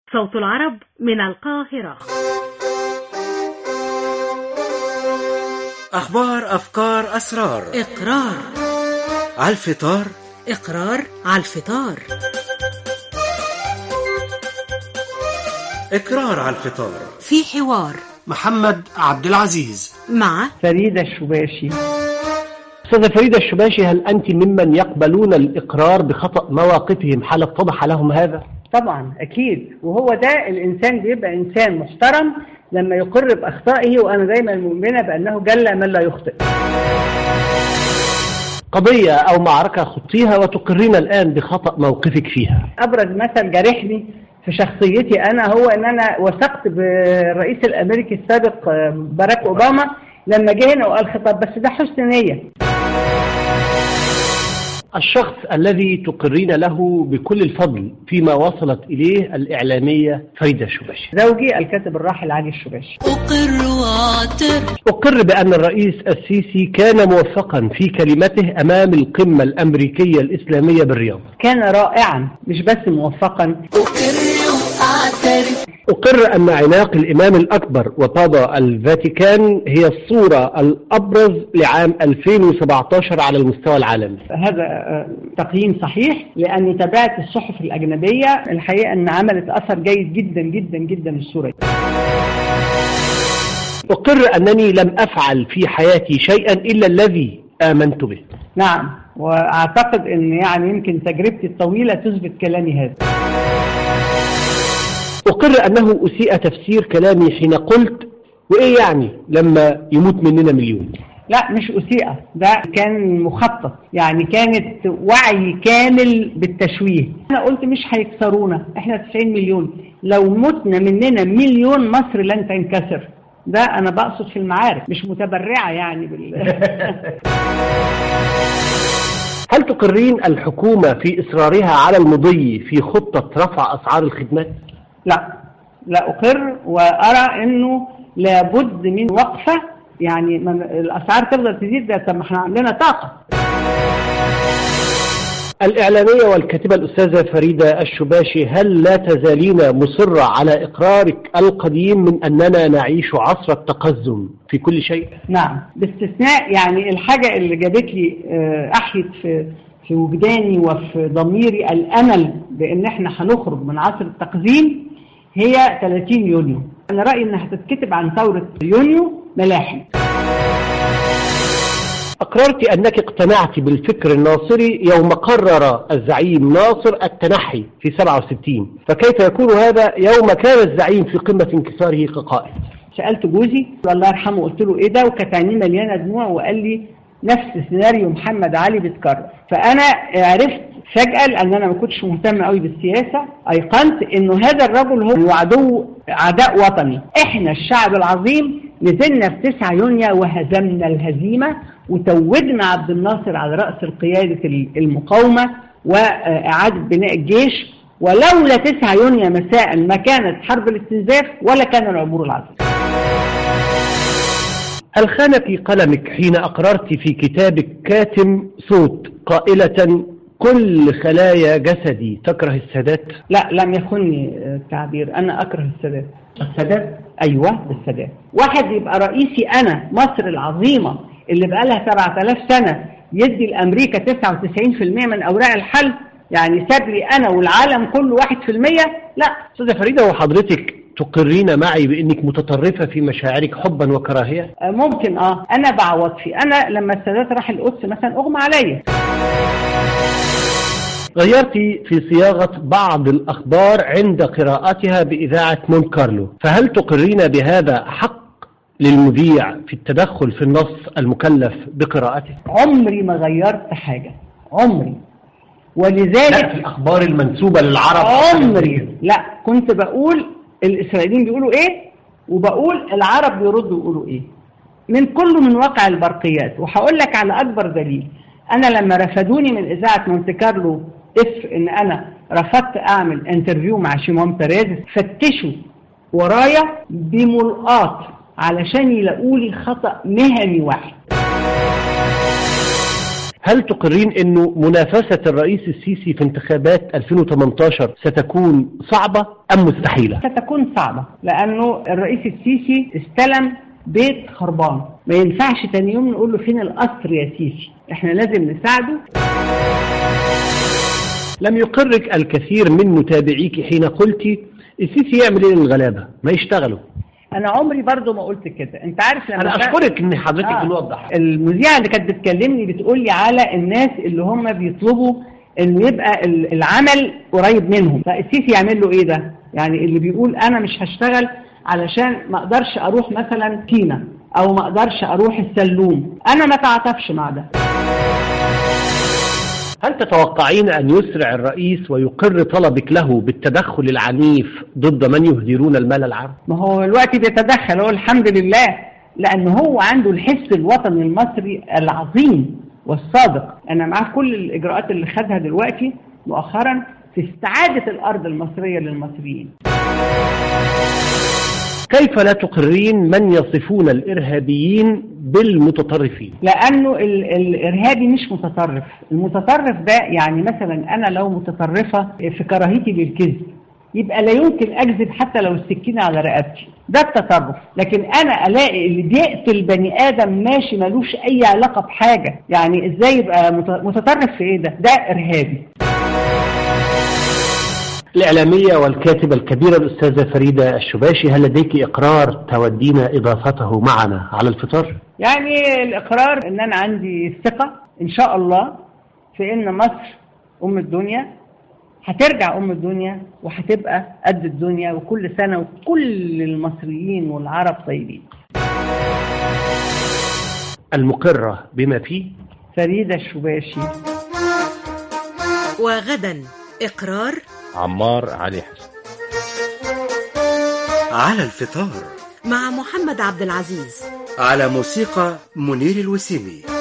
صوت العرب من القاهرة. أخبار، أفكار، أسرار. إقرار على الفطار. إقرار على الفطار. إقرار على الفطار. في حوار محمد عبد العزيز مع فريدة الشباشي. أستاذة فريدة الشباشي، هل أنت ممن يقبلون الإقرار بخطأ مواقفهم حال اتضح لهم هذا؟ طبعا أكيد، وهو ده الإنسان بيبقى إنسان محترم لما يقر بأخطائه، وأنا دايما مؤمنة بأنه جل من لا يخطئ. قضية أو معركة خضتيها وتقرين الآن بخطأ موقفك فيها. أبرز مثل جارحني في شخصيتي أنا هو أن أنا وثقت بالرئيس الأمريكي السابق باراك أوباما لما جه هنا وقال خطاب، بس ده حسن نية. الشخص الذي تقرين له بكل الفضل فيما وصلت إليه الإعلامية فريدة الشباشي. زوجي الكاتب الراحل علي الشباشي. أقر بأن الرئيس السيسي كان موفقا في كلمته أمام القمة الأمريكية الإسلامية بالرياض. كان رائعا، مش بس موفقا. أقر أن عناق الإمام الأكبر وبابا الفاتيكان هي الصورة الأبرز لعام 2017 على المستوى العالمي. هذا تقييم صحيح، لأني تابعت الصحف الأجنبية، الحقيقة أن عملت أثر جيد جدا جدا جدا الصورة. أقر أنني لم أفعل في حياتي شيئا إلا الذي آمنت به. نعم، وأعتقد أن يعني يمكن تجربتي الطويلة تثبت كلامي هذا. أقر أنه أسيء تفسير كلامي حين قلت وإيه يعني لما يموت مننا مليون. لا، مش أسيئة، ده كان مخطط، يعني كانت وعي كامل بالتشويه. أنا قلت مش هيكسرونا، إحنا 90 مليون، لو متنا مننا مليون مصر لن تنكسر. ده أنا بقصد في المعارك، مش متبرعة يعني هل تقرين الحكومة في إصرارها على المضي في خطة رفع أسعار الخدمات؟ لا أقر، وأرى أنه لابد من وقفة، يعني الأسعار تفضل تزيد، ده طب ما احنا عندنا طاقة. الإعلامية والكاتبة الأستاذة فريدة الشباشي، هل لا تزالين مصرة على إقرارك القديم من أننا نعيش عصر التقزم في كل شيء؟ نعم، باستثناء يعني الحاجة اللي جابت لي أحيت في وجداني وفي ضميري الأمل بأن احنا هنخرج من عصر التقزيم هي 30 يونيو. أنا رأيي أنها هتتكتب عن ثورة يونيو ملاحم. أقررت أنك اقتنعت بالفكر الناصري يوم قرر الزعيم ناصر التنحي في 67، فكيف يكون هذا يوم كان الزعيم في قمة انكساره كقائد؟ سألت جوزي الله يرحمه، قلت له إيه ده، وكانت عينيه مليانة دموع، وقال لي نفس سيناريو محمد علي بيتكرر. فأنا عرفت فجأة، لأن أنا ما كنتش مهتم قوي بالسياسة، أيقنت إنه هذا الرجل هو عدو، عداء وطني. إحنا الشعب العظيم نزلنا في 9 يونيو وهزمنا الهزيمة، وتوجنا عبد الناصر على رأس القيادة المقاومة وإعادة بناء الجيش، ولولا 9 يونيو مساء ما كانت حرب الاستنزاف ولا كان العبور العظيم. هل خان في قلمك حين أقررت في كتابك كاتم صوت قائلة كل خلايا جسدي تكره السادات؟ لا، لم يخني التعبير، أنا أكره السادات. السادات؟ أيوة، السادات. واحد يبقى رئيسي أنا، مصر العظيمة اللي بقالها 7000 سنة يدي الأمريكا 99% من أوراق الحل، يعني ساب لي أنا والعالم كله 1%؟ لا. أستاذة فريدة، وحضرتك تقرين معي بأنك متطرفة في مشاعرك حبا وكراهية؟ ممكن. أنا بعوض فيه. أنا لما السادات راح القدس مثلا أغمى عليا. غيرتي في صياغة بعض الأخبار عند قراءتها بإذاعة مونت كارلو، فهل تقرين بهذا حق للمذيع في التدخل في النص المكلف بقراءته؟ عمري ما غيرت حاجة، عمري. ولذلك لا، في الأخبار المنسوبة للعرب عمري لا. كنت بقول الإسرائيليين بيقولوا إيه، وبقول العرب بيردوا يقولوا إيه، من كله من واقع البرقيات. وهقول لك على أكبر دليل، أنا لما رفضوني من إذاعة مونت كارلو إن أنا رفضت أعمل انترفيو مع شيمون بيريز، فتشوا ورايا بملقاط علشان يلاقوا لي خطأ مهني واحد. هل تقرين أنه منافسة الرئيس السيسي في انتخابات 2018 ستكون صعبة أم مستحيلة؟ ستكون صعبة، لأنه الرئيس السيسي استلم بيت خربان، ما ينفعش تاني يوم نقول له فين القصر يا سيسي، احنا لازم نساعده. لم يقرك الكثير من متابعيك حين قلتي السيسي يعمل ايه للغلابة؟ ما يشتغلوا. انا عمري برضو ما قلت كده، انت عارف لما انا اشكرك ان حضرتك بنوضح. المذيعة اللي كانت بتكلمني بتقول لي على الناس اللي هم بيطلبوا انه يبقى العمل قريب منهم، فالسيسي يعمل له ايه ده؟ يعني اللي بيقول انا مش هشتغل علشان ما اقدرش اروح مثلا سينا او ما اقدرش اروح السلوم، انا ما تعاطفش مع ده. هل تتوقعين أن يسرع الرئيس ويقر طلبك له بالتدخل العنيف ضد من يهدرون المال العام؟ ما هو الوقت بيتدخل، هو الحمد لله، لأنه هو عنده الحس الوطني المصري العظيم والصادق. أنا معاه كل الإجراءات اللي خدها دلوقتي مؤخرا في استعادة الأرض المصرية للمصريين. كيف لا تقرين من يصفون الإرهابيين بالمتطرفين؟ لأنه الإرهابي مش متطرف، المتطرف ده يعني مثلا أنا لو متطرفة في كراهيتي للكذب يبقى لا يمكن أكذب حتى لو السكينة على رقبتي، ده التطرف. لكن أنا ألاقي اللي بيقتل بني آدم ماشي ملوش أي علاقة بحاجة، يعني إزاي يبقى متطرف في إيه ده إرهابي. الإعلامية والكاتبة الكبيرة الأستاذة فريدة الشباشي، هل لديك إقرار تودين إضافته معنا على الفطار؟ يعني الإقرار إن أنا عندي الثقة إن شاء الله في إن مصر أم الدنيا هترجع أم الدنيا وهتبقى قد الدنيا، وكل سنة وكل المصريين والعرب طيبين. المقرة بما فيه فريدة الشباشي. وغدا إقرار عمار علي حسن. على الفطار مع محمد عبد العزيز، على موسيقى منير الوسيمي.